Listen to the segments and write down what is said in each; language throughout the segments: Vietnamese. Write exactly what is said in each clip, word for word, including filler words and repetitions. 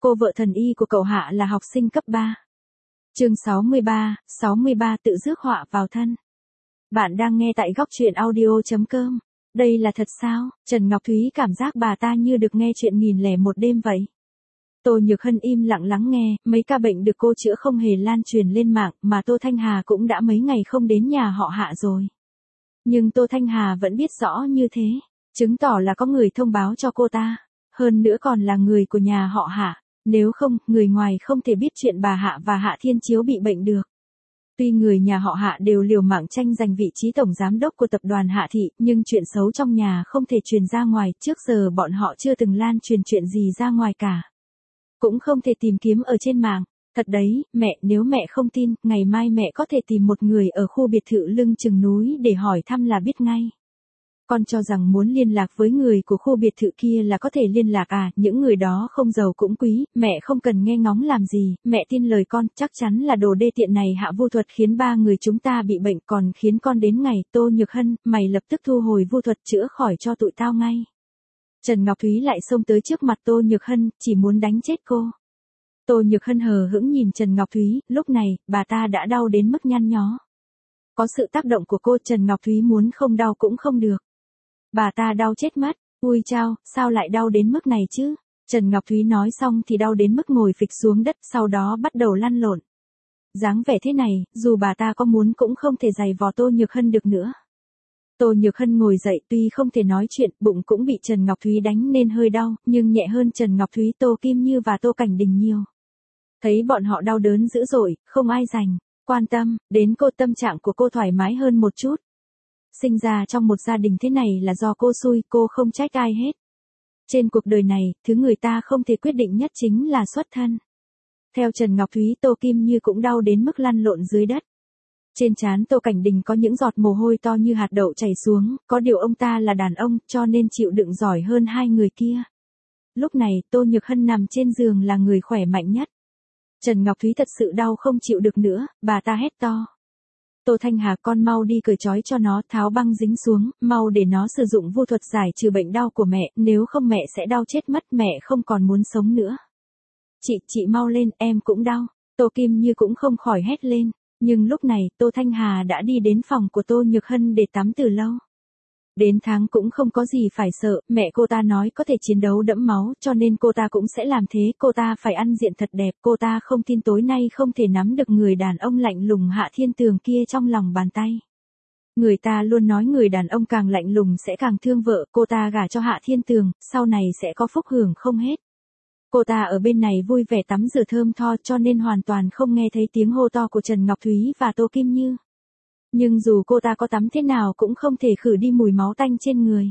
cô vợ thần y của cậu Hạ là học sinh cấp ba. Chương sáu mươi ba, sáu mươi ba tự rước họa vào thân. Bạn đang nghe tại góc truyện audio chấm com. Đây là thật sao? Trần Ngọc Thúy cảm giác bà ta như được nghe chuyện nghìn lẻ một đêm vậy. Tô Nhược Hân im lặng lắng nghe, mấy ca bệnh được cô chữa không hề lan truyền lên mạng, mà Tô Thanh Hà cũng đã mấy ngày không đến nhà họ Hạ rồi. Nhưng Tô Thanh Hà vẫn biết rõ như thế, chứng tỏ là có người thông báo cho cô ta, hơn nữa còn là người của nhà họ Hạ, nếu không, người ngoài không thể biết chuyện bà Hạ và Hạ Thiên Chiếu bị bệnh được. Tuy người nhà họ Hạ đều liều mạng tranh giành vị trí tổng giám đốc của tập đoàn Hạ Thị, nhưng chuyện xấu trong nhà không thể truyền ra ngoài, trước giờ bọn họ chưa từng lan truyền chuyện gì ra ngoài cả. Cũng không thể tìm kiếm ở trên mạng. Thật đấy, mẹ, nếu mẹ không tin, ngày mai mẹ có thể tìm một người ở khu biệt thự lưng chừng núi để hỏi thăm là biết ngay. Con cho rằng muốn liên lạc với người của khu biệt thự kia là có thể liên lạc à, những người đó không giàu cũng quý, mẹ không cần nghe ngóng làm gì, mẹ tin lời con, chắc chắn là đồ đê tiện này Hạ vu thuật khiến ba người chúng ta bị bệnh còn khiến con đến ngày. Tô Nhược Hân, mày lập tức thu hồi vu thuật chữa khỏi cho tụi tao ngay. Trần Ngọc Thúy lại xông tới trước mặt Tô Nhược Hân, chỉ muốn đánh chết cô. Tô Nhược Hân hờ hững nhìn Trần Ngọc Thúy, lúc này, bà ta đã đau đến mức nhăn nhó. Có sự tác động của cô, Trần Ngọc Thúy muốn không đau cũng không được. Bà ta đau chết mất, ui chao, sao lại đau đến mức này chứ? Trần Ngọc Thúy nói xong thì đau đến mức ngồi phịch xuống đất, sau đó bắt đầu lăn lộn. Dáng vẻ thế này, dù bà ta có muốn cũng không thể giày vò Tô Nhược Hân được nữa. Tô Nhược Hân ngồi dậy, tuy không thể nói chuyện, bụng cũng bị Trần Ngọc Thúy đánh nên hơi đau, nhưng nhẹ hơn Trần Ngọc Thúy, Tô Kim Như và Tô Cảnh Đình nhiều. Thấy bọn họ đau đớn dữ dội, không ai dành quan tâm đến cô, tâm trạng của cô thoải mái hơn một chút. Sinh ra trong một gia đình thế này là do cô xui, cô không trách ai hết. Trên cuộc đời này, thứ người ta không thể quyết định nhất chính là xuất thân. Theo Trần Ngọc Thúy, Tô Kim Như cũng đau đến mức lăn lộn dưới đất. Trên trán Tô Cảnh Đình có những giọt mồ hôi to như hạt đậu chảy xuống, có điều ông ta là đàn ông, cho nên chịu đựng giỏi hơn hai người kia. Lúc này, Tô Nhược Hân nằm trên giường là người khỏe mạnh nhất. Trần Ngọc Thúy thật sự đau không chịu được nữa, bà ta hét to. Tô Thanh Hà, con mau đi cởi trói cho nó, tháo băng dính xuống, mau để nó sử dụng vu thuật giải trừ bệnh đau của mẹ, nếu không mẹ sẽ đau chết mất, mẹ không còn muốn sống nữa. Chị, chị mau lên, em cũng đau. Tô Kim Như cũng không khỏi hét lên, nhưng lúc này, Tô Thanh Hà đã đi đến phòng của Tô Nhược Hân để tắm từ lâu. Đến tháng cũng không có gì phải sợ, mẹ cô ta nói có thể chiến đấu đẫm máu, cho nên cô ta cũng sẽ làm thế, cô ta phải ăn diện thật đẹp, cô ta không tin tối nay không thể nắm được người đàn ông lạnh lùng Hạ Thiên Tường kia trong lòng bàn tay. Người ta luôn nói người đàn ông càng lạnh lùng sẽ càng thương vợ, cô ta gả cho Hạ Thiên Tường, sau này sẽ có phúc hưởng không hết. Cô ta ở bên này vui vẻ tắm rửa thơm tho cho nên hoàn toàn không nghe thấy tiếng hô to của Trần Ngọc Thúy và Tô Kim Như. Nhưng dù cô ta có tắm thế nào cũng không thể khử đi mùi máu tanh trên người.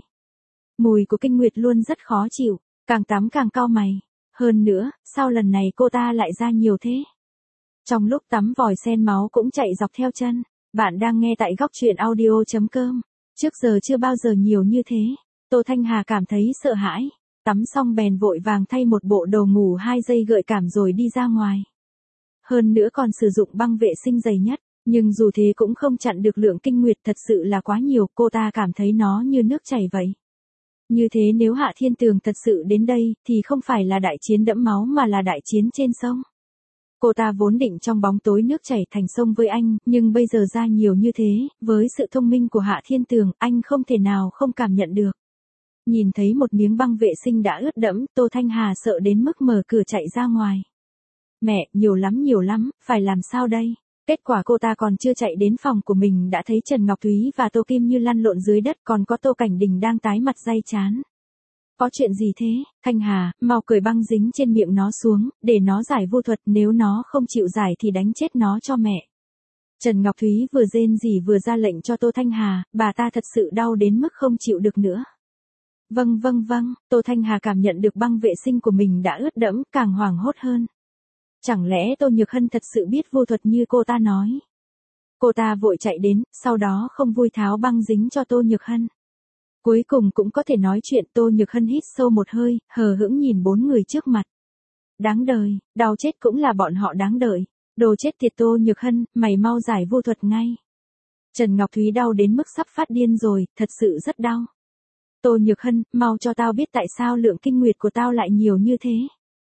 Mùi của kinh nguyệt luôn rất khó chịu, càng tắm càng cau mày. Hơn nữa, sao lần này cô ta lại ra nhiều thế? Trong lúc tắm vòi sen máu cũng chạy dọc theo chân. Bạn đang nghe tại góc truyện audio chấm com. Trước giờ chưa bao giờ nhiều như thế. Tô Thanh Hà cảm thấy sợ hãi. Tắm xong bèn vội vàng thay một bộ đồ ngủ hai giây gợi cảm rồi đi ra ngoài. Hơn nữa còn sử dụng băng vệ sinh dày nhất. Nhưng dù thế cũng không chặn được lượng kinh nguyệt, thật sự là quá nhiều, cô ta cảm thấy nó như nước chảy vậy. Như thế nếu Hạ Thiên Tường thật sự đến đây, thì không phải là đại chiến đẫm máu mà là đại chiến trên sông. Cô ta vốn định trong bóng tối nước chảy thành sông với anh, nhưng bây giờ ra nhiều như thế, với sự thông minh của Hạ Thiên Tường, anh không thể nào không cảm nhận được. Nhìn thấy một miếng băng vệ sinh đã ướt đẫm, Tô Thanh Hà sợ đến mức mở cửa chạy ra ngoài. Mẹ, nhiều lắm nhiều lắm, phải làm sao đây? Kết quả cô ta còn chưa chạy đến phòng của mình đã thấy Trần Ngọc Thúy và Tô Kim Như lăn lộn dưới đất, còn có Tô Cảnh Đình đang tái mặt day chán. Có chuyện gì thế? Thanh Hà, mau cởi băng dính trên miệng nó xuống, để nó giải vu thuật, nếu nó không chịu giải thì đánh chết nó cho mẹ. Trần Ngọc Thúy vừa rên rỉ vừa ra lệnh cho Tô Thanh Hà, bà ta thật sự đau đến mức không chịu được nữa. Vâng vâng vâng, Tô Thanh Hà cảm nhận được băng vệ sinh của mình đã ướt đẫm, càng hoảng hốt hơn. Chẳng lẽ Tô Nhược Hân thật sự biết vô thuật như cô ta nói? Cô ta vội chạy đến, sau đó không vui tháo băng dính cho Tô Nhược Hân. Cuối cùng cũng có thể nói chuyện. Tô Nhược Hân hít sâu một hơi, hờ hững nhìn bốn người trước mặt. Đáng đời, đau chết cũng là bọn họ đáng đợi. Đồ chết tiệt Tô Nhược Hân, mày mau giải vô thuật ngay. Trần Ngọc Thúy đau đến mức sắp phát điên rồi, thật sự rất đau. Tô Nhược Hân, mau cho tao biết tại sao lượng kinh nguyệt của tao lại nhiều như thế.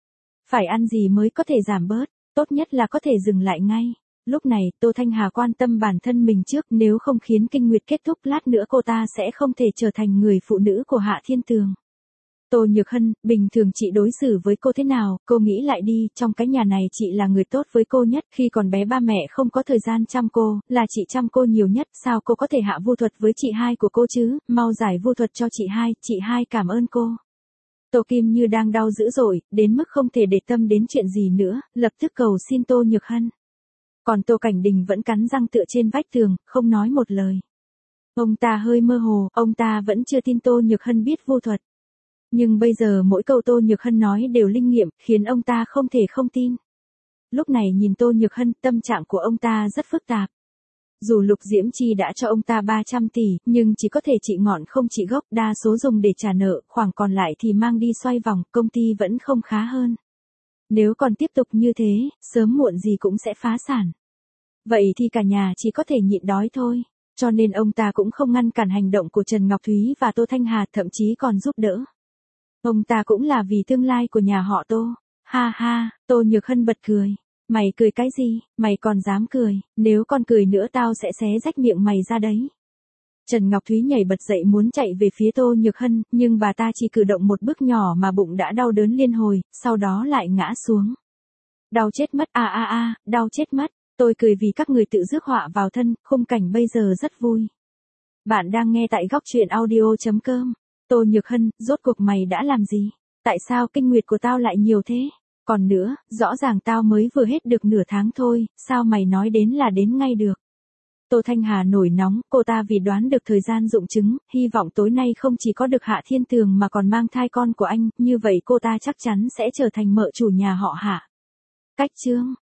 Phải ăn gì mới có thể giảm bớt, tốt nhất là có thể dừng lại ngay. Lúc này, Tô Thanh Hà quan tâm bản thân mình trước, nếu không khiến kinh nguyệt kết thúc lát nữa cô ta sẽ không thể trở thành người phụ nữ của Hạ Thiên Tường. Tô Nhược Hân, bình thường chị đối xử với cô thế nào, cô nghĩ lại đi, trong cái nhà này chị là người tốt với cô nhất, khi còn bé ba mẹ không có thời gian chăm cô, là chị chăm cô nhiều nhất, sao cô có thể hạ vu thuật với chị hai của cô chứ, mau giải vu thuật cho chị hai, chị hai cảm ơn cô. Tô Kim Như đang đau dữ dội, đến mức không thể để tâm đến chuyện gì nữa, lập tức cầu xin Tô Nhược Hân. Còn Tô Cảnh Đình vẫn cắn răng tựa trên vách tường, không nói một lời. Ông ta hơi mơ hồ, ông ta vẫn chưa tin Tô Nhược Hân biết vu thuật. Nhưng bây giờ mỗi câu Tô Nhược Hân nói đều linh nghiệm, khiến ông ta không thể không tin. Lúc này nhìn Tô Nhược Hân, tâm trạng của ông ta rất phức tạp. Dù Lục Diễm Chi đã cho ông ta ba trăm tỷ, nhưng chỉ có thể trị ngọn không trị gốc, đa số dùng để trả nợ, khoảng còn lại thì mang đi xoay vòng, công ty vẫn không khá hơn. Nếu còn tiếp tục như thế, sớm muộn gì cũng sẽ phá sản. Vậy thì cả nhà chỉ có thể nhịn đói thôi. Cho nên ông ta cũng không ngăn cản hành động của Trần Ngọc Thúy và Tô Thanh Hà, thậm chí còn giúp đỡ. Ông ta cũng là vì tương lai của nhà họ Tô. Ha ha, Tô Nhược Hân bật cười. Mày cười cái gì, mày còn dám cười, nếu con cười nữa tao sẽ xé rách miệng mày ra đấy. Trần Ngọc Thúy nhảy bật dậy muốn chạy về phía Tô Nhược Hân, nhưng bà ta chỉ cử động một bước nhỏ mà bụng đã đau đớn liên hồi, sau đó lại ngã xuống. Đau chết mất, a a a, đau chết mất, tôi cười vì các người tự rước họa vào thân, khung cảnh bây giờ rất vui. Bạn đang nghe tại góc truyện audio chấm com. Tô Nhược Hân, rốt cuộc mày đã làm gì? Tại sao kinh nguyệt của tao lại nhiều thế? Còn nữa, rõ ràng tao mới vừa hết được nửa tháng thôi, sao mày nói đến là đến ngay được? Tô Thanh Hà nổi nóng, cô ta vì đoán được thời gian dụng trứng, hy vọng tối nay không chỉ có được Hạ Thiên Tường mà còn mang thai con của anh, như vậy cô ta chắc chắn sẽ trở thành mợ chủ nhà họ Hạ. Cách chương